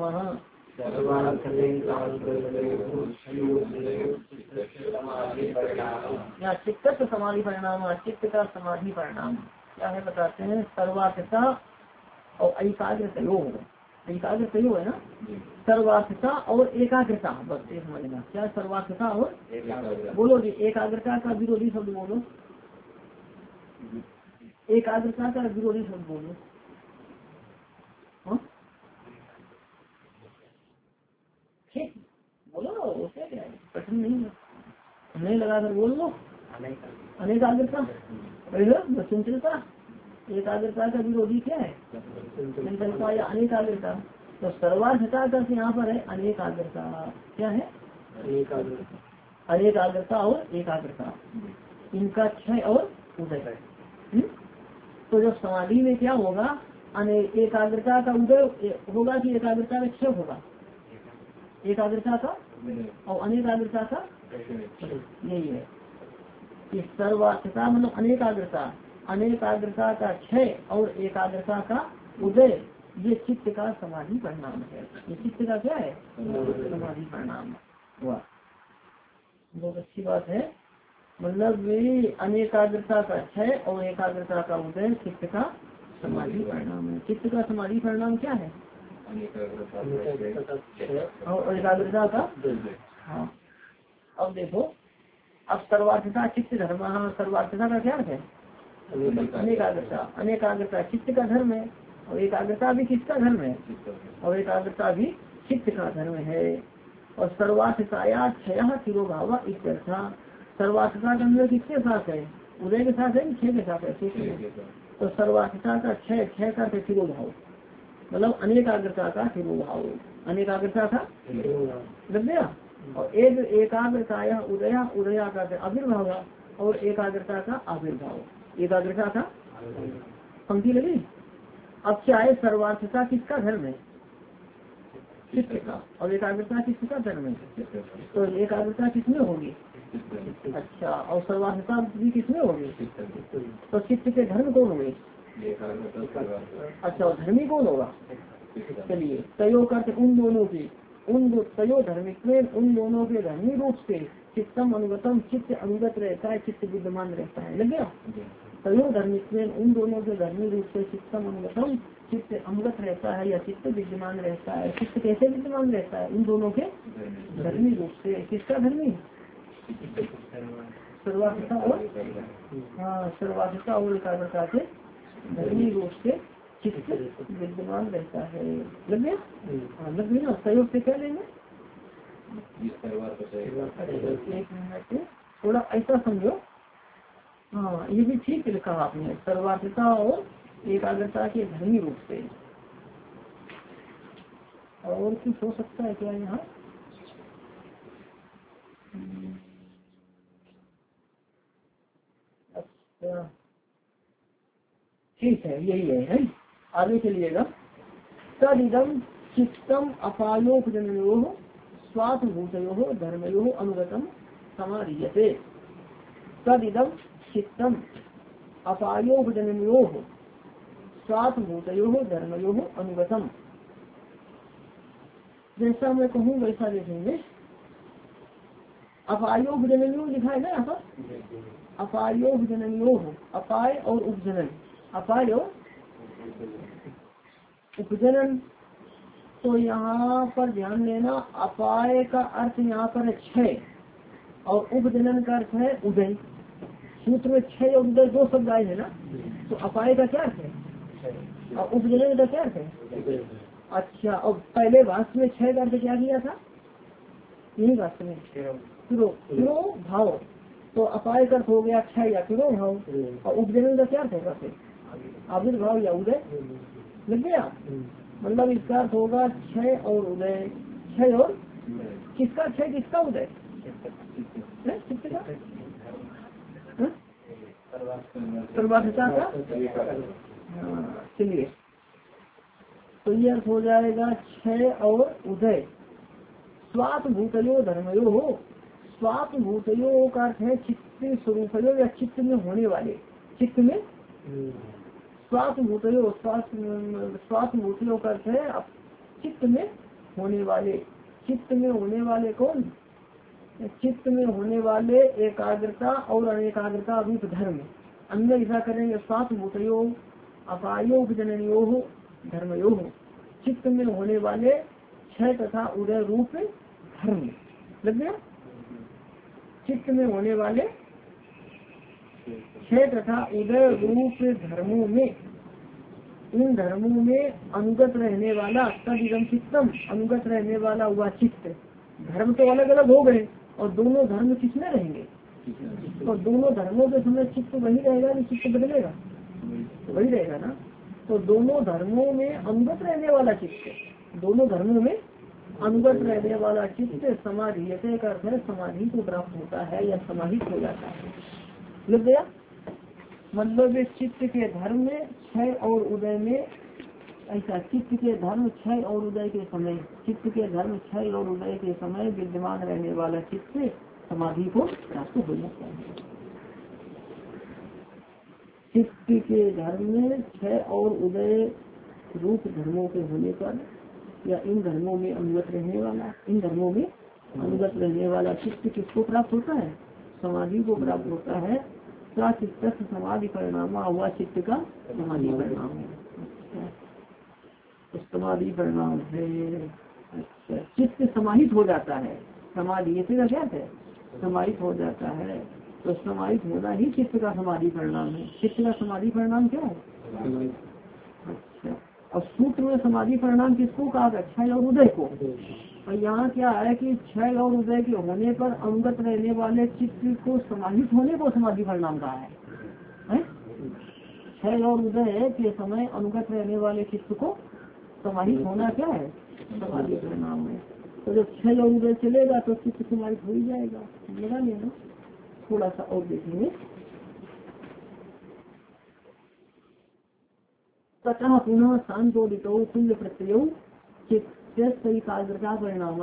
यहाँ चित्त समाधि परिणाम, चित्त का समाधि परिणाम क्या है बताते हैं? सर्वार्थता और एकाग्रतयो। एकाग्रतयो है ना। सर्वार्थता और एकाग्रता, बस ये समझना। क्या सर्वार्थता और बोलो जी। एकाग्रता का विरोधी शब्द बोलो। एकाग्रता का विरोधी शब्द बोलो। ठीक बोलो, उसे क्या है, कठिन नहीं है। नहीं लगा कर बोल लो। अनेकाग्रता, चंचलता। एकाग्रता का विरोधी क्या है? चंचलता या अनेकाग्रता। तो सर्वार्थता का यहाँ पर है अनेकाग्रता। क्या है? अनेकाग्रता और एकाग्रता, इनका क्षय और उदय। तो जब समाधि में क्या होगा? एकाग्रता का उदय होगा कि एकाग्रता का क्षय होगा? एकाग्रता का और अनेकाग्रता का यही है कि सर्वार्थता मतलब अनेकाग्रता, अनेकाग्रता का क्षय और एकाग्रता का उदय, ये चित्त का समाधि परिणाम है। ये चित्त का क्या है? समाधि परिणाम। वाह, बहुत अच्छी बात है। मतलब अनेकाग्रता का क्षय और एकाग्रता का उदय चित्त का समाधि परिणाम है। चित्त का समाधि परिणाम क्या है? और एकाग्रता का। हाँ, अब देखो, अब सर्वार्थता चित्त धर्म। सर्वार्थता का क्या है? अनेकाग्रता। अनेकाग्रता चित्त का धर्म है और एकाग्रता भी किसका धर्म है? और एकाग्रता भी चित्त का धर्म है। और सर्वार्थताया क्षय तिरोभाव इत्यर्था। सर्वार्थता के अंदर किसके साथ है? उदय के साथ है, क्षय के साथ है। तो सर्वार्थता का क्षय, क्षय का तिरोभाव मतलब अनेकाग्रता का तिरोभाव। अनेकाग्रता का लग गया। और एक एकाग्रताया उदया, उदया का आविर्भाव और एकाग्रता का आविर्भाव। एकाग्रता का पंक्ति लगी। अब क्या है? सर्वार्थता किसका धर्म है? चित्त का। और एकाग्रता किसका धर्म है? तो एकाग्रता किसमें होगी? अच्छा, और सर्वार्थता भी किसमें होगी? तो चित्त के धर्म कौन होंगे? अच्छा, और धर्मी कौन होगा? चलिए, तयो करते उन दोनों की, तयो धर्मित्व, उन दोनों के धर्मी रूप से चित्तम अनुगतम, चित्त अनुगत रहता है, चित्त विद्यमान रहता है। लग गया? तयो धर्मित्व, उन दोनों के धर्मी रूप से चित्तम अनुगतम, चित्त अनुगत रहता है या चित्त विद्यमान रहता है। चित्त कैसे विद्यमान रहता है? उन दोनों के धर्मी रूप से। किसका धर्मी? सर्वार्थता और सर्वार्थता और एकाग्रता के धर्मी रूप से चित्त विद्यमान रहता है। लग गया? लग गया ना। सहयोग से क्या लेंगे? एक मिनट, थोड़ा ऐसा समझो। हाँ, ये भी ठीक लिखा आपने। सर्वार्थता और एकाग्रता के धर्मी रूप से। और कुछ हो सकता है क्या यहाँ? अच्छा, ठीक है, यही है। आगे चलिएगा। तदिदम चित्तम अपालोक जनयो स्वात्मभूतयो धर्मयो अनुगतम समाधीयते तदिदं चित्तम अपायो जननयोः स्वात्मभूतयोः धर्मयोः अनुगतम। जैसा मैं कहूँ वैसा देखेंगे। अपायो जननयोः लिखा है ना यहाँ पर, अपायो जननयोः, अपाय और उपजनन, अपाय और उपजनन। तो यहाँ पर ध्यान देना, अपाय का अर्थ यहाँ पर क्षय और उपजनन का अर्थ है उदय। सूत्र में क्षय और उदय दो शब्द आए है ना, तो अपाय का क्या अर्थ है और उपजनन का क्या अर्थ है। अच्छा, और पहले भाष्य में क्षय का अर्थ क्या किया था, यही भाष्य में तिरो भाव, तो अपाय का अर्थ हो गया क्षय या तिरो भाव, और उपजनन का क्या अर्थ है, आविर्भाव या उदय। लग गया, मतलब इसका अर्थ होगा क्षय और उदय। क्षय और किसका क्षय, किसका उदय, किसका सर्वाधिता का। चलिए, तो ये अर्थ हो जाएगा क्षय और उदय। स्वात्म भूतयो धर्मयो हो, स्वात्म भूतयो का अर्थ है चित्त स्वरूपयो या चित्त में होने वाले, चित्त में स्वात्म भूतयो, स्वात्म भूतयो का अर्थ है चित्त में होने वाले। चित्त में होने वाले कौन, चित्त में होने वाले एकाग्रता और अनेकाग्रता रूप धर्म। अन्य ऐसा करेंगे, स्वात्म भूतयो अपायो जननयो धर्मयो, चित्त में होने वाले क्षय तथा उदय रूप धर्म। लग गया, चित्त में होने वाले क्षय तथा उदय रूप धर्मों में, इन धर्मों में अनुगत रहने वाला तदिदं चित्तम, अनुगत रहने वाला हुआ चित्त। धर्म तो अलग अलग हो गए और दोनों धर्म किसमें रहेंगे, और दोनों धर्मों के समय चित्त वही रहेगा, नहीं चित्त बदलेगा, वही रहेगा ना। तो दोनों धर्मों में अनुगत रहने वाला चित्त, दोनों धर्मों में अनुगत रहने वाला चित्त समाधीयते का अर्थ है समाधि को प्राप्त होता है या समाहित हो जाता है। लग गया, मतलब चित्त के धर्म में क्षय और उदय में, ऐसा चित्त के धर्म क्षय और उदय के समय, चित्त के धर्म क्षय और उदय के समय विद्यमान रहने वाला चित्त समाधि को प्राप्त हो जाता है। चित्त के धर्म में क्षय और उदय रूप धर्मों के होने पर, या इन धर्मों में अनुगत रहने वाला, इन धर्मों में अनुगत रहने वाला चित्त किसको प्राप्त होता है, समाधि को प्राप्त होता है। चित्त समाधि परिणाम हुआ, चित्त का समाधि परिणाम है, समाधि परिणाम है। अच्छा, चित्त समाहित हो जाता है, समाधि ये क्या है, समाहित हो जाता है। तो समाहित होना ही चित्त का समाधि परिणाम है। चित्त का समाधि परिणाम क्या है। अच्छा, और सूत्र में समाधि परिणाम किसको कहा, क्षय और उदय को। और यहाँ क्या है कि क्षय और उदय के होने पर अनुगत रहने वाले चित्त को समाहित होने को समाधि परिणाम कहा है। क्षय और उदय के समय अनुगत रहने वाले चित्त को समाहित होना क्या है, समाधि परिणाम है। तो जब क्षय और उदय चलेगा तो चित्त समाहित हो ही जाएगा। लगा लेना, थोड़ा सा और देखेंगे। तथा पुनः शांतोदितो तुल्य प्रत्ययो चित्तैकाग्रता परिणाम।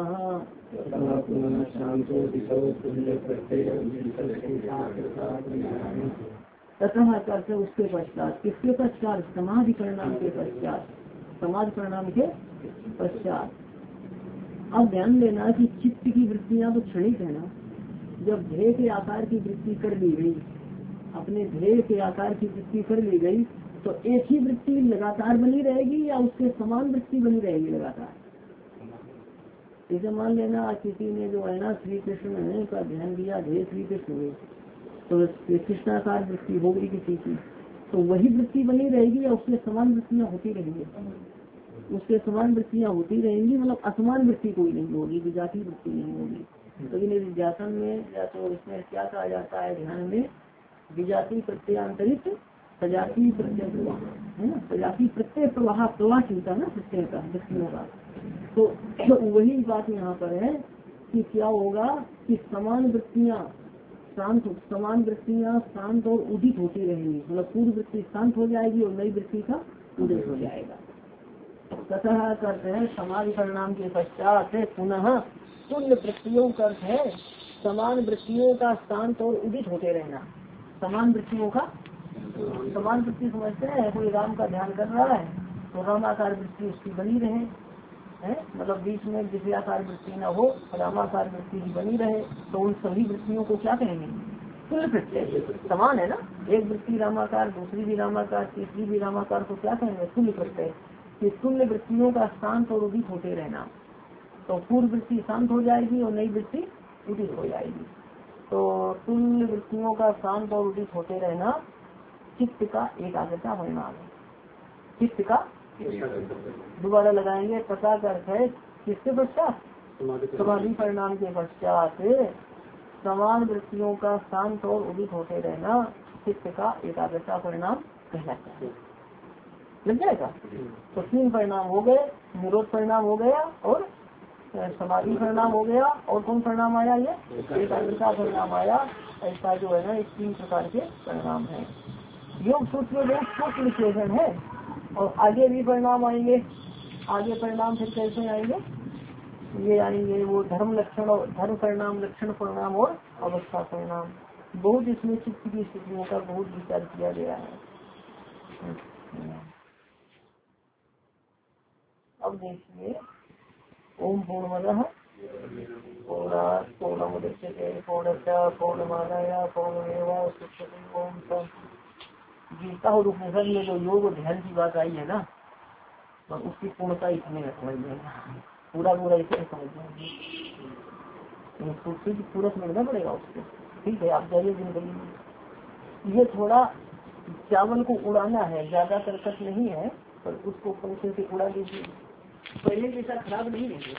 तथा करते उसके पश्चात, किसके पश्चात, समाधि परिणाम के पश्चात, समाधि परिणाम के पश्चात। अब ध्यान देना कि चित्त की वृत्तियां तो क्षणिक है ना। जब ध्येय के आकार की वृत्ति कर ली गई, अपने ध्येय के आकार की वृत्ति कर ली गई, तो एक ही वृत्ति लगातार बनी रहेगी या उसके समान वृत्ति बनी रहेगी लगातार। जैसे मान लेना किसी ने जो है ना श्री कृष्ण का ध्यान दिया, ध्येय श्री कृष्ण में, तो कृष्णाकार वृत्ति होगी किसी की, तो वही वृत्ति बनी रहेगी या उसके समान वृत्तियाँ होती रहेंगी, उसके समान वृत्तियाँ होती रहेंगी। मतलब असमान वृत्ति कोई नहीं होगी, विजाती वृत्ति नहीं होगी। लेकिन विज्ञापन में या तो इसमें क्या कहा जाता है, ध्यान में विजाति प्रत्यंतरित सजाती प्रत्यय प्रवाह है ना, सजाती प्रत्यय प्रवाह, प्रवाह चलता ना प्रत्यय का वृत्तियों का। तो वही बात यहाँ पर है कि क्या होगा कि समान वृत्तियाँ शांत, समान वृत्तियाँ शांत और उदित होती रहेंगी। मतलब पूर्व वृत्ति शांत हो जाएगी और नई वृत्ति का उदय हो जाएगा। तथा करते हैं समाधि परिणाम के पश्चात पुनः तुल्य वृत्तियों का अर्थ है समान वृत्तियों का शांत और उदित होते रहना। समान वृत्तियों का, समान वृत्ति समझते हैं, कोई राम का ध्यान कर रहा है तो रामाकार वृत्ति उसकी बनी रहे, है मतलब बीच में विषयाकार वृत्ति न हो, रामाकार वृत्ति ही बनी रहे, तो उन सभी वृत्तियों को क्या कहेंगे? तुल्य प्रत्यय। समान है ना, एक वृत्ति रामाकार, दूसरी भी रामाकार, तीसरी भी रामाकार, तो क्या कहेंगे? तुल्य प्रत्यय। कि तुल्य वृत्तियों का शांत और उदित होते रहना, तो पूर्व वृत्ति शांत हो जाएगी और नई वृत्ति उदित हो जाएगी। तो तुल्य वृत्तियों का शांत और उदित होते रहना चित्त का एकाग्रता परिणाम है। चित्त का दोबारा लगाएंगे, पता का अर्थ है किसके पश्चात? समाधि परिणाम के पश्चात समान वृत्तियों का शांत और उदित होते रहना चित्त का एकाग्रता परिणाम कहलाता है। लग जाएगा। तो 3 परिणाम हो गए, निरोध परिणाम हो गया और समाधि परिणाम हो गया, और कौन परिणाम आया? ये एकाग्रता परिणाम आया। ऐसा जो है ना, इस 3 प्रकार के परिणाम है। योग सूत्र में सूक्ष्म विश्लेषण है, और आगे भी परिणाम आएंगे। आगे परिणाम फिर कैसे आएंगे? ये आएंगे वो धर्म लक्षण और धर्म परिणाम, लक्षण परिणाम और अवस्था परिणाम। बहुत इसमें चित्त की स्थितियों का बहुत विचार किया गया है। अब देखिए, ओम पूर्णमदः पूर्णात् पूर्णमुदच्यते पूर्णस्य पूर्णमादाय पूर्णमेवावशिष्यते। ओम शांति। गीता और उपनिषद में जो योग और ध्यान की बात आई है ना, तो उसकी पूर्णता इसमें समझ लेना, पूरा इसे समझ लेंगे। पूरा समझना पड़ेगा उसको। ठीक है, आप जाइए जिंदगी में। ये थोड़ा चावल को उड़ाना है, ज्यादा तरकस नहीं है, पर उसको पंखे से उड़ा दीजिए, पहले जैसा खराब नहीं है।